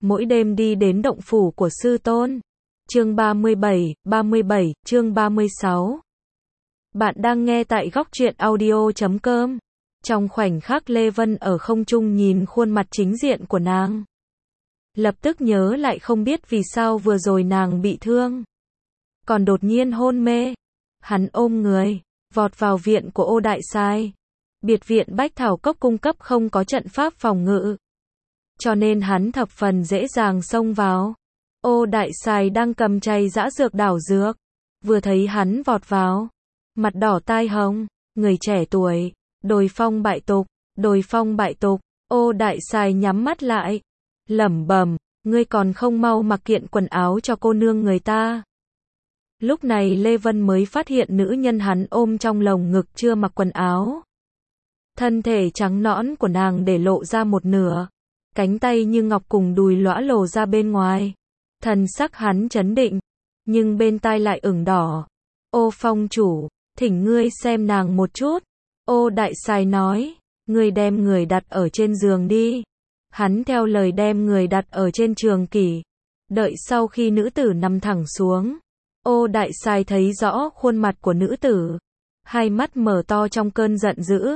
mỗi đêm đi đến động phủ của sư tôn. Chương 37, chương 36. Bạn đang nghe tại góc truyện audio.com. Trong khoảnh khắc Lê Vân ở không trung nhìn khuôn mặt chính diện của nàng, lập tức nhớ lại không biết vì sao vừa rồi nàng bị thương, còn đột nhiên hôn mê. Hắn ôm người, vọt vào viện của Ô Đại Sai. Biệt viện Bách Thảo Cốc cung cấp không có trận pháp phòng ngự, cho nên hắn thập phần dễ dàng xông vào. Ô Đại Sai đang cầm chày giã dược đảo dược, vừa thấy hắn vọt vào, mặt đỏ tai hồng, người trẻ tuổi, đồi phong bại tục, đồi phong bại tục. Ô Đại Sai nhắm mắt lại, lẩm bẩm, ngươi còn không mau mặc kiện quần áo cho cô nương người ta. Lúc này Lê Vân mới phát hiện nữ nhân hắn ôm trong lồng ngực chưa mặc quần áo. Thân thể trắng nõn của nàng để lộ ra một nửa, cánh tay như ngọc cùng đùi lõa lồ ra bên ngoài. Thần sắc hắn trấn định, nhưng bên tai lại ửng đỏ. Ô phong chủ, thỉnh ngươi xem nàng một chút. Ô Đại Sai nói, ngươi đem người đặt ở trên giường đi. Hắn theo lời đem người đặt ở trên trường kỷ. Đợi sau khi nữ tử nằm thẳng xuống, Ô Đại Sai thấy rõ khuôn mặt của nữ tử, hai mắt mở to trong cơn giận dữ.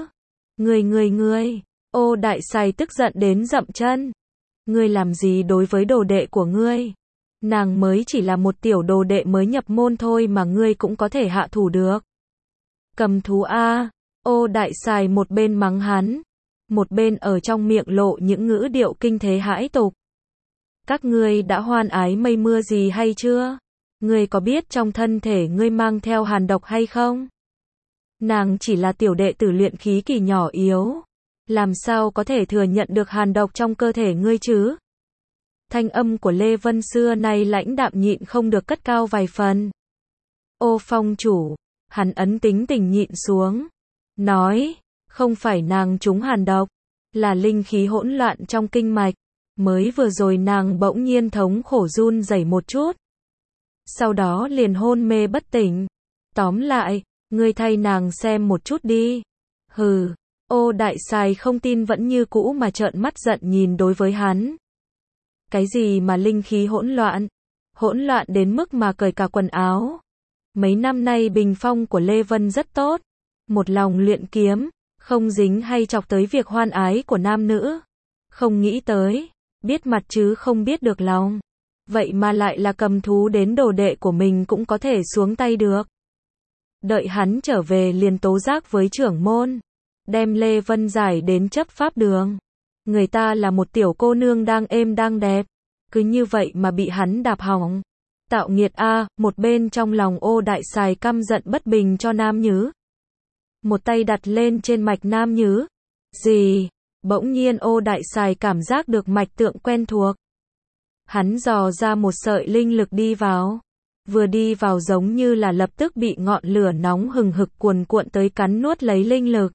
Ngươi. Ô Đại Sai tức giận đến dậm chân. Ngươi làm gì đối với đồ đệ của ngươi? Nàng mới chỉ là một tiểu đồ đệ mới nhập môn thôi mà ngươi cũng có thể hạ thủ được. Cầm thú a! Ô Đại Sai một bên mắng hắn, một bên ở trong miệng lộ những ngữ điệu kinh thế hãi tục. Các ngươi đã hoan ái mây mưa gì hay chưa? Ngươi có biết trong thân thể ngươi mang theo hàn độc hay không? Nàng chỉ là tiểu đệ tử luyện khí kỳ nhỏ yếu, làm sao có thể thừa nhận được hàn độc trong cơ thể ngươi chứ? Thanh âm của Lê Vân xưa nay lãnh đạm nhịn không được cất cao vài phần. Ô phong chủ, hắn ấn tính tình nhịn xuống, nói, không phải nàng trúng hàn độc, là linh khí hỗn loạn trong kinh mạch, mới vừa rồi nàng bỗng nhiên thống khổ run rẩy một chút, sau đó liền hôn mê bất tỉnh. Tóm lại, ngươi thay nàng xem một chút đi. Hừ. Ô Đại Sai không tin vẫn như cũ mà trợn mắt giận nhìn đối với hắn. Cái gì mà linh khí hỗn loạn? Hỗn loạn đến mức mà cởi cả quần áo. Mấy năm nay bình phong của Lê Vân rất tốt, một lòng luyện kiếm, không dính hay chọc tới việc hoan ái của nam nữ. Không nghĩ tới, biết mặt chứ không biết được lòng. Vậy mà lại là cầm thú đến đồ đệ của mình cũng có thể xuống tay được. Đợi hắn trở về liền tố giác với trưởng môn, đem Lê Vân giải đến chấp pháp đường. Người ta là một tiểu cô nương đang êm đang đẹp, cứ như vậy mà bị hắn đạp hỏng. Tạo nghiệt a! Một bên trong lòng Ô Đại Sai căm giận bất bình cho Nam Nhứ, một tay đặt lên trên mạch Nam Nhứ. Gì? Bỗng nhiên Ô Đại Sai cảm giác được mạch tượng quen thuộc. Hắn dò ra một sợi linh lực đi vào. Vừa đi vào giống như là lập tức bị ngọn lửa nóng hừng hực cuồn cuộn tới cắn nuốt lấy linh lực.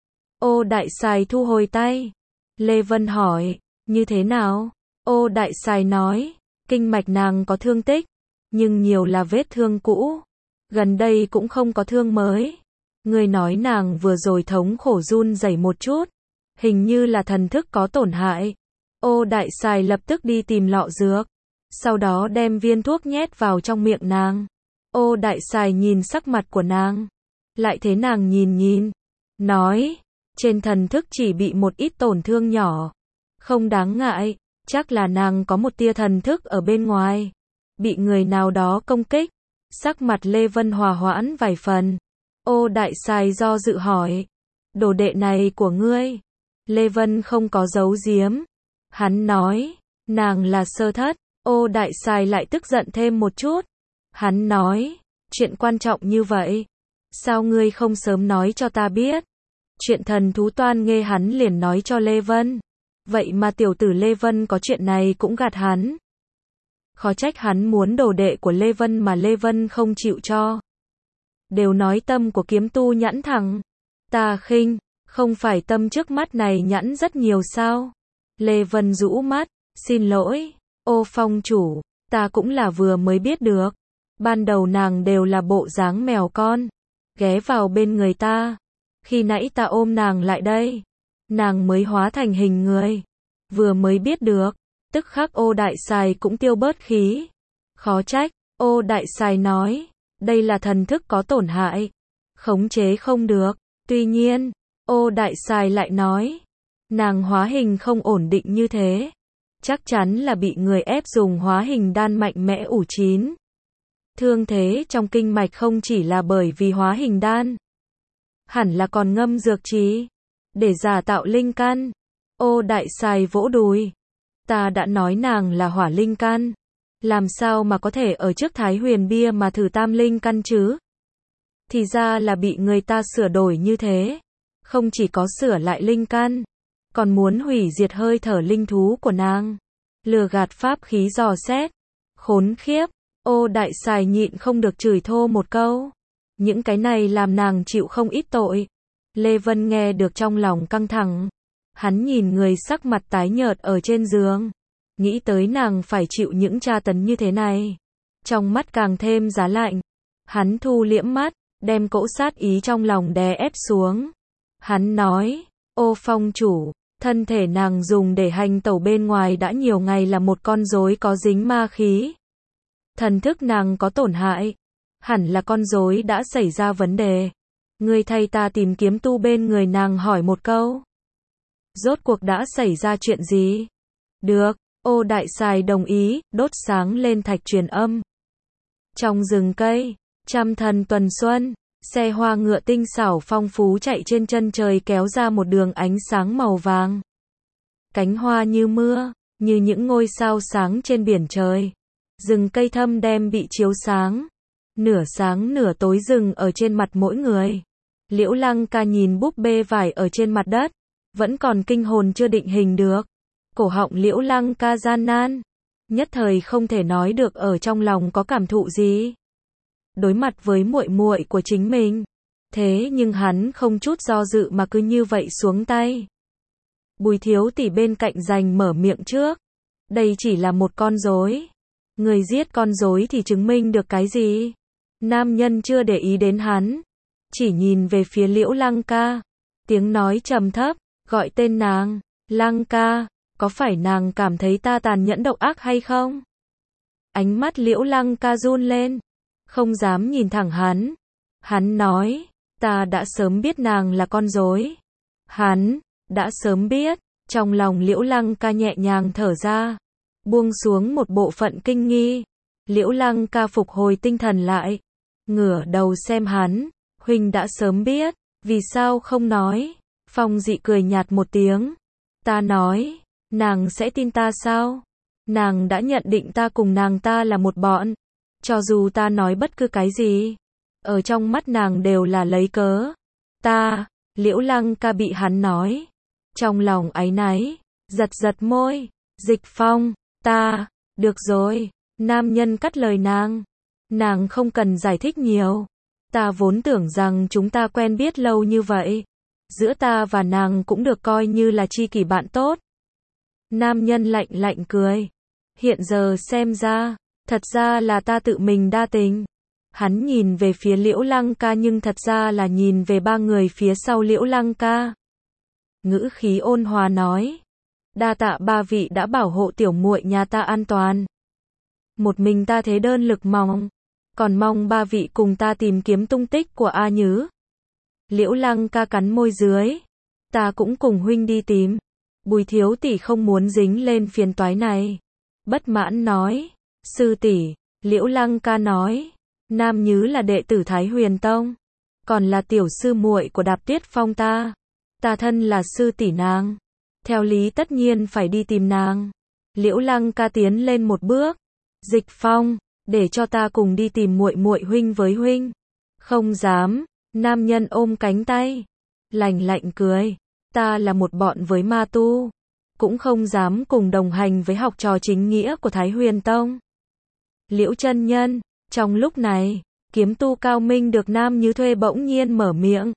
Ô Đại Sai thu hồi tay. Lê Vân hỏi, như thế nào? Ô Đại Sai nói, kinh mạch nàng có thương tích, nhưng nhiều là vết thương cũ. Gần đây cũng không có thương mới. Người nói nàng vừa rồi thống khổ run rẩy một chút, hình như là thần thức có tổn hại. Ô Đại Sai lập tức đi tìm lọ dược, sau đó đem viên thuốc nhét vào trong miệng nàng. Ô Đại Sai nhìn sắc mặt của nàng, lại thấy nàng nhìn, nói, trên thần thức chỉ bị một ít tổn thương nhỏ, không đáng ngại, chắc là nàng có một tia thần thức ở bên ngoài, bị người nào đó công kích. Sắc mặt Lê Vân hòa hoãn vài phần. Ô Đại Sai do dự hỏi, đồ đệ này của ngươi? Lê Vân không có giấu giếm. Hắn nói, nàng là Sơ Thất. Ô Đại Sai lại tức giận thêm một chút. Hắn nói, chuyện quan trọng như vậy, sao ngươi không sớm nói cho ta biết? Chuyện thần thú toan nghê hắn liền nói cho Lê Vân. Vậy mà tiểu tử Lê Vân có chuyện này cũng gạt hắn. Khó trách hắn muốn đồ đệ của Lê Vân mà Lê Vân không chịu cho. Đều nói tâm của kiếm tu nhẵn thẳng. Ta khinh, không phải tâm trước mắt này nhẵn rất nhiều sao? Lê Vân rũ mắt, xin lỗi. Ô phong chủ, ta cũng là vừa mới biết được. Ban đầu nàng đều là bộ dáng mèo con, ghé vào bên người ta. Khi nãy ta ôm nàng lại đây, nàng mới hóa thành hình người. Vừa mới biết được, Tức khắc Ô Đại Sài cũng tiêu bớt khí. Khó trách, Ô Đại Sài nói, đây là thần thức có tổn hại, khống chế không được. Tuy nhiên, Ô Đại Sài lại nói, nàng hóa hình không ổn định như thế, chắc chắn là bị người ép dùng hóa hình đan mạnh mẽ ủ chín. Thương thế trong kinh mạch không chỉ là bởi vì hóa hình đan, hẳn là còn ngâm dược trí, để giả tạo linh căn. Ô Đại Sài vỗ đùi, ta đã nói nàng là hỏa linh căn, làm sao mà có thể ở trước Thái Huyền bia mà thử tam linh căn chứ? Thì ra là bị người ta sửa đổi như thế, không chỉ có sửa lại linh căn, còn muốn hủy diệt hơi thở linh thú của nàng, lừa gạt pháp khí dò xét. Khốn khiếp, Ô Đại Sài nhịn không được chửi thô một câu. Những cái này làm nàng chịu không ít tội. Lê Vân nghe được trong lòng căng thẳng. Hắn nhìn người sắc mặt tái nhợt ở trên giường, nghĩ tới nàng phải chịu những tra tấn như thế này, trong mắt càng thêm giá lạnh. Hắn thu liễm mắt, đem cỗ sát ý trong lòng đè ép xuống. Hắn nói, Ô Phong chủ, thân thể nàng dùng để hành tẩu bên ngoài đã nhiều ngày là một con rối có dính ma khí. Thần thức nàng có tổn hại, hẳn là con rối đã xảy ra vấn đề. Ngươi thay ta tìm kiếm tu bên người nàng hỏi một câu. Rốt cuộc đã xảy ra chuyện gì? Được, Ô Đại Sài đồng ý, đốt sáng lên thạch truyền âm. Trong rừng cây, trăm thần tuần xuân, xe hoa ngựa tinh xảo phong phú chạy trên chân trời kéo ra một đường ánh sáng màu vàng. Cánh hoa như mưa, như những ngôi sao sáng trên biển trời. Rừng cây thâm đen bị chiếu sáng nửa tối rừng ở trên mặt mỗi người. Liễu Lăng Ca nhìn búp bê vải ở trên mặt đất, vẫn còn kinh hồn chưa định hình được. Cổ họng Liễu Lăng Ca gian nan, nhất thời không thể nói được ở trong lòng có cảm thụ gì. Đối mặt với muội muội của chính mình, thế nhưng hắn không chút do dự mà cứ như vậy xuống tay. Bùi thiếu tỷ bên cạnh giành mở miệng trước. Đây chỉ là một con rối. Người giết con rối thì chứng minh được cái gì? Nam nhân chưa để ý đến hắn, chỉ nhìn về phía Liễu Lăng Ca. Tiếng nói trầm thấp, gọi tên nàng. Lăng Ca, có phải nàng cảm thấy ta tàn nhẫn độc ác hay không? Ánh mắt Liễu Lăng Ca run lên, không dám nhìn thẳng hắn. Hắn nói, ta đã sớm biết nàng là con rối. Hắn đã sớm biết. Trong lòng Liễu Lăng Ca nhẹ nhàng thở ra, buông xuống một bộ phận kinh nghi. Liễu Lăng Ca phục hồi tinh thần lại, ngửa đầu xem hắn. Huynh đã sớm biết, vì sao không nói? Phong Dị cười nhạt một tiếng. Ta nói, nàng sẽ tin ta sao? Nàng đã nhận định ta cùng nàng ta là một bọn. Cho dù ta nói bất cứ cái gì, ở trong mắt nàng đều là lấy cớ. Liễu Lăng Ca bị hắn nói, trong lòng áy náy, giật môi. Dịch Phong, được rồi. Nam nhân cắt lời nàng. Nàng không cần giải thích nhiều. Ta vốn tưởng rằng chúng ta quen biết lâu như vậy, giữa ta và nàng cũng được coi như là tri kỷ bạn tốt. Nam nhân lạnh cười. Hiện giờ xem ra, thật ra là ta tự mình đa tình. Hắn nhìn về phía Liễu Lăng Ca nhưng thật ra là nhìn về ba người phía sau Liễu Lăng Ca. Ngữ khí ôn hòa nói, đa tạ ba vị đã bảo hộ tiểu muội nhà ta an toàn. Một mình ta thế đơn lực mỏng, còn mong ba vị cùng ta tìm kiếm tung tích của A Nhứ. Liễu Lăng Ca cắn môi dưới, ta cũng cùng huynh đi tìm. Bùi thiếu tỷ không muốn dính lên phiền toái này, bất mãn nói. Sư tỷ, Liễu Lăng Ca nói, Nam Nhứ là đệ tử Thái Huyền Tông, còn là tiểu sư muội của Đạp Tuyết Phong ta. Ta thân là sư tỷ nàng, theo lý tất nhiên phải đi tìm nàng. Liễu Lăng Ca tiến lên một bước. Dịch Phong, để cho ta cùng đi tìm muội muội huynh với huynh. Không dám. Nam nhân ôm cánh tay, lạnh cười. Ta là một bọn với ma tu, cũng không dám cùng đồng hành với học trò chính nghĩa của Thái Huyền Tông. Liễu chân nhân, trong lúc này, kiếm tu Cao Minh được Nam Nhứ thuê bỗng nhiên mở miệng.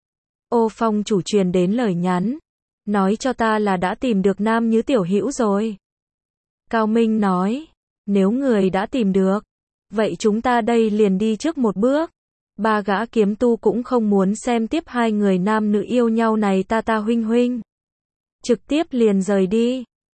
Ô Phong chủ truyền đến lời nhắn, nói cho ta là đã tìm được Nam Nhứ tiểu hữu rồi. Cao Minh nói, nếu người đã tìm được, vậy chúng ta đây liền đi trước một bước. Ba gã kiếm tu cũng không muốn xem tiếp hai người nam nữ yêu nhau này ta huynh. Trực tiếp liền rời đi.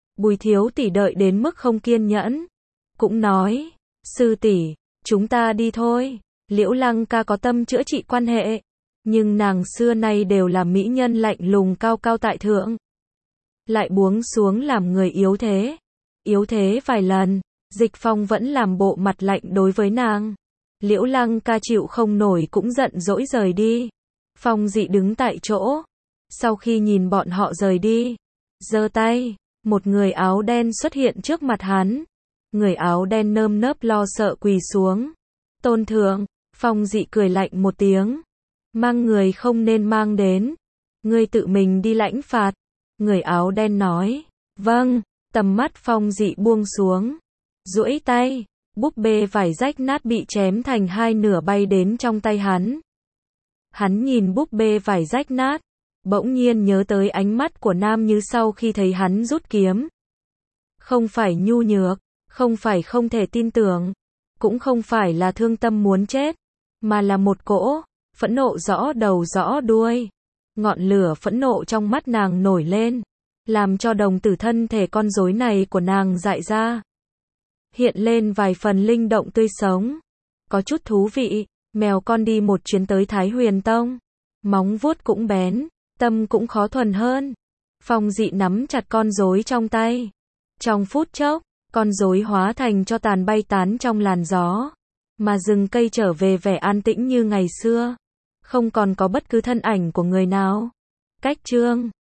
Bùi thiếu tỷ đợi đến mức không kiên nhẫn. Cũng nói, sư tỷ, chúng ta đi thôi. Liễu Lăng ca có tâm chữa trị quan hệ. Nhưng nàng xưa nay đều là mỹ nhân lạnh lùng cao cao tại thượng. Lại buông xuống làm người yếu thế. Yếu thế vài lần, Dịch Phong vẫn làm bộ mặt lạnh đối với nàng. Liễu Lăng ca chịu không nổi cũng giận dỗi rời đi. Phong Dị đứng tại chỗ. Sau khi nhìn bọn họ rời đi, giơ tay, một người áo đen xuất hiện trước mặt hắn. Người áo đen nơm nớp lo sợ quỳ xuống. Tôn thượng, Phong Dị cười lạnh một tiếng. Mang người không nên mang đến. Ngươi tự mình đi lãnh phạt. Người áo đen nói. Vâng, tầm mắt Phong Dị buông xuống. Duỗi tay, búp bê vải rách nát bị chém thành hai nửa bay đến trong tay hắn. Hắn nhìn búp bê vải rách nát, bỗng nhiên nhớ tới ánh mắt của Nam Như sau khi thấy hắn rút kiếm. Không phải nhu nhược, không phải không thể tin tưởng, cũng không phải là thương tâm muốn chết, mà là một cỗ phẫn nộ rõ đầu rõ đuôi. Ngọn lửa phẫn nộ trong mắt nàng nổi lên, làm cho đồng tử thân thể con rối này của nàng dại ra. Hiện lên vài phần linh động tươi sống. Có chút thú vị, mèo con đi một chuyến tới Thái Huyền Tông. Móng vuốt cũng bén, tâm cũng khó thuần hơn. Phong Dị nắm chặt con rối trong tay. Trong phút chốc, con rối hóa thành cho tàn bay tán trong làn gió. Mà rừng cây trở về vẻ an tĩnh như ngày xưa. Không còn có bất cứ thân ảnh của người nào. Cách chương